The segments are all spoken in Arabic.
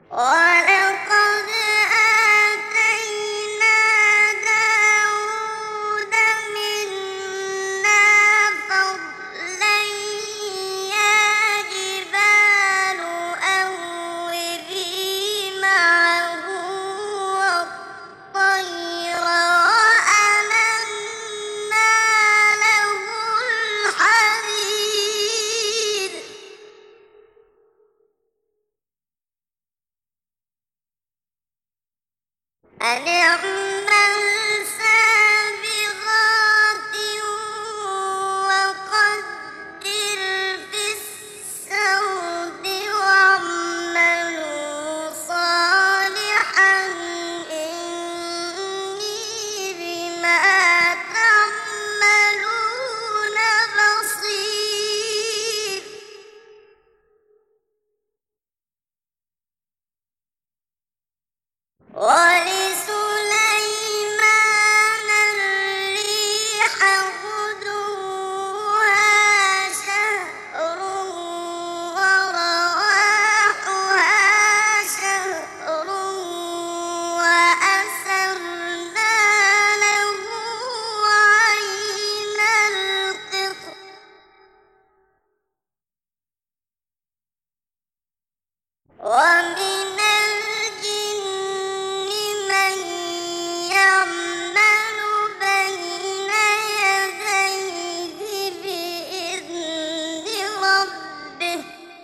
ولقد آتينا داود منا فضلا يا جبال أوبي معه والطير وألنا له الحديد أن اعمل سابغات وقدر في السرد واعملوا صالحا إني بما تعملون بصير ولسليمان الريح غدوها شهر ورواحها شهر وأسرنا له عين القطر ومن الجن من يعمل بين يديه بإذن ربه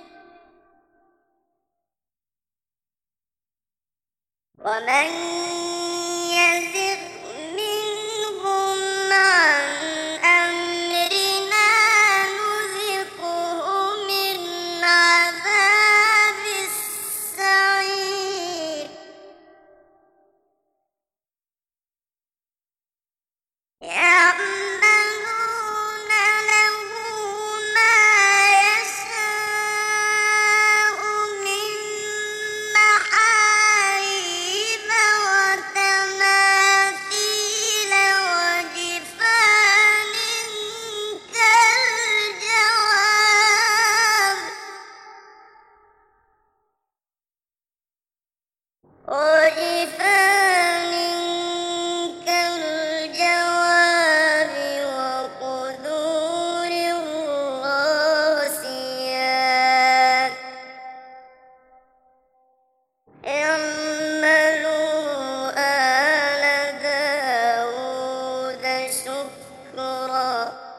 ومن يزغ منهم عن أمرنا نذقه من عذاب السعير يعملون له ما يشاء من محاريب وتماثيل وجفان كالجواب وقدور الراسيات اعملوا آل داود شكرا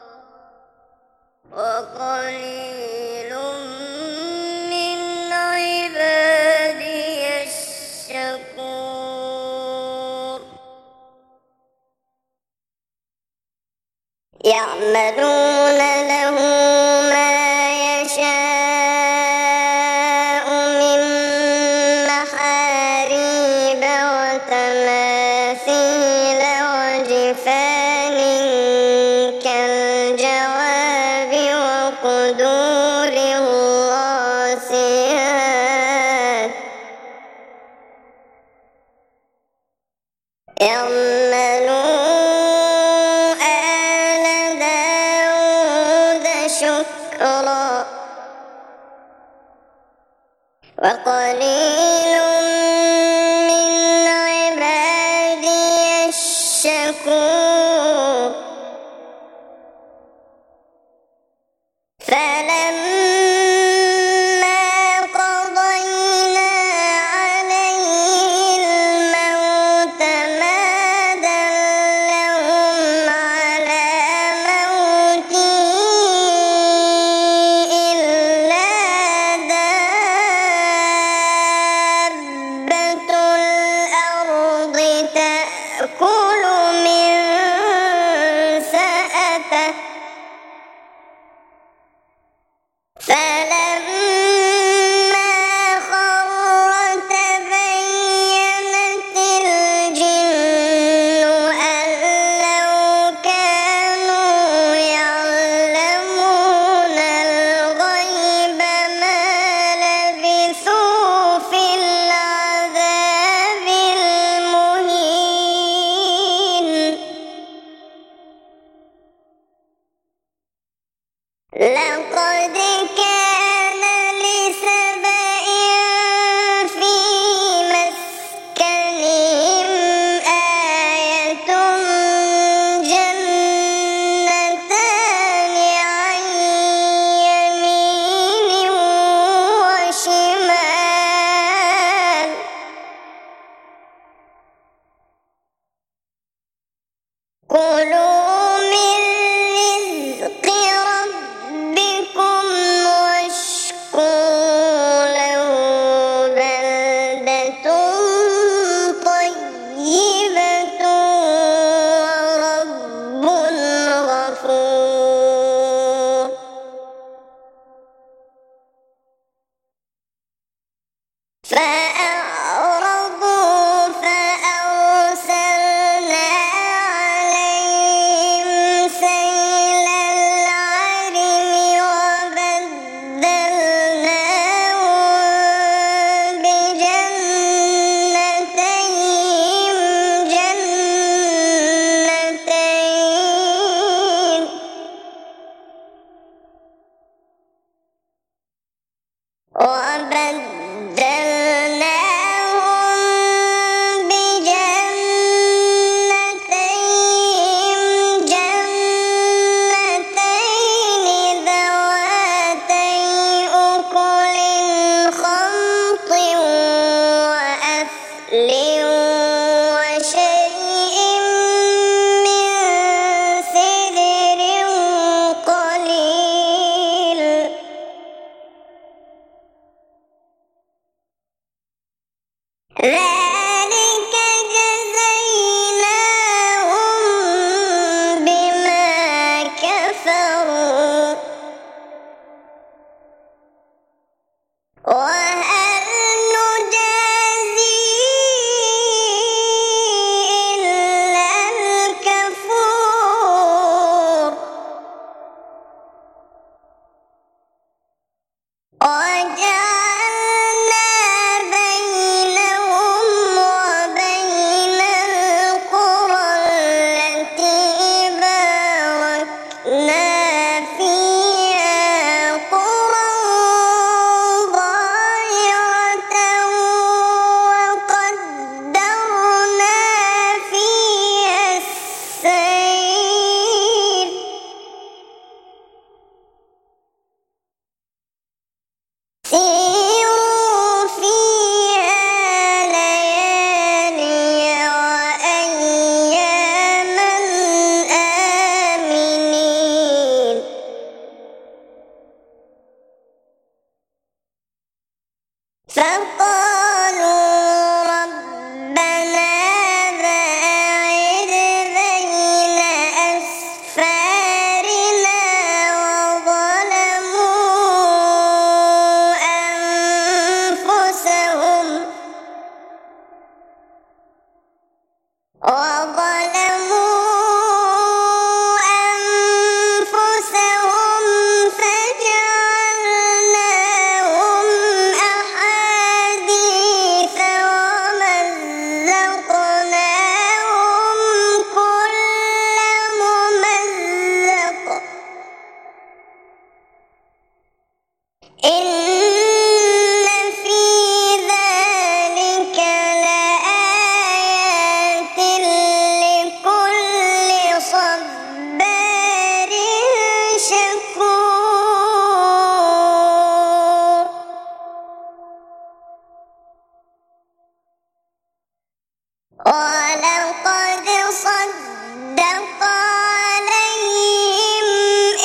وقليل من عبادي الشكور يعملون له ما يشاء من محاريب وتماثيل وجفان كالجواب وقدور الراسيات اعملوا آل داود شكرا وقليل من عبادي الشكور فلما قضينا عليه الموت ما دلهم على موته إلا دابة كلوا من رزق ربكم واشكروا له بلدة طيبة ورب غفور فأعرضوا فأرسلنا عليهم سيل العرم وبدلناهم بجنتيهم جنتين ذواتي أكل خمط وأثل وشيء من سدر قليل ذلك جزيناهم بما كفروا وهل نجازي إلا الكفور وجعلنا بينهم وبين القرى التي باركنا فيها قرى ظاهرة وقدرنا فيها السير سيروا فيها ليالي وأياما آمنين فقالوا ربنا باعد بين أسفارنا وظلموا فجعلناهم أحاديث ومزقناهم كل ممزق إن في ذلك لآيات لكل صبار شكور ولقد صدق عليهم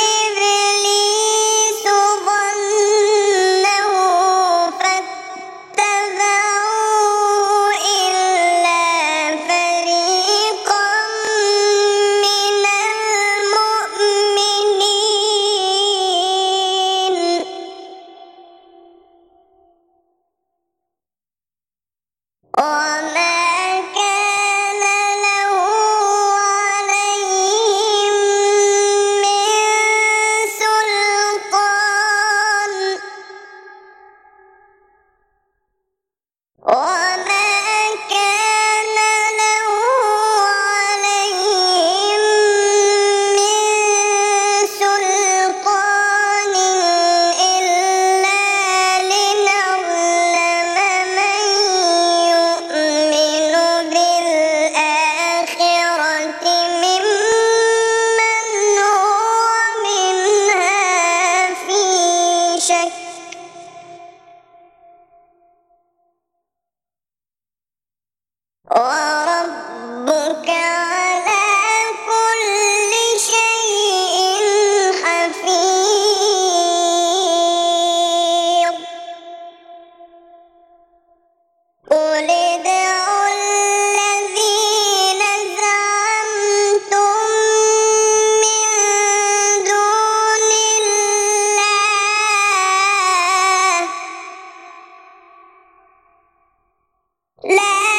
إبليس ظنه فاتبعوا إلا فريقا من المؤمنين وما كان له عليهم من سلطان وما كان له عليهم من سلطان إلا لنعلم من يؤمن بالآخرة ممن هو منها في شك وربك على كل لا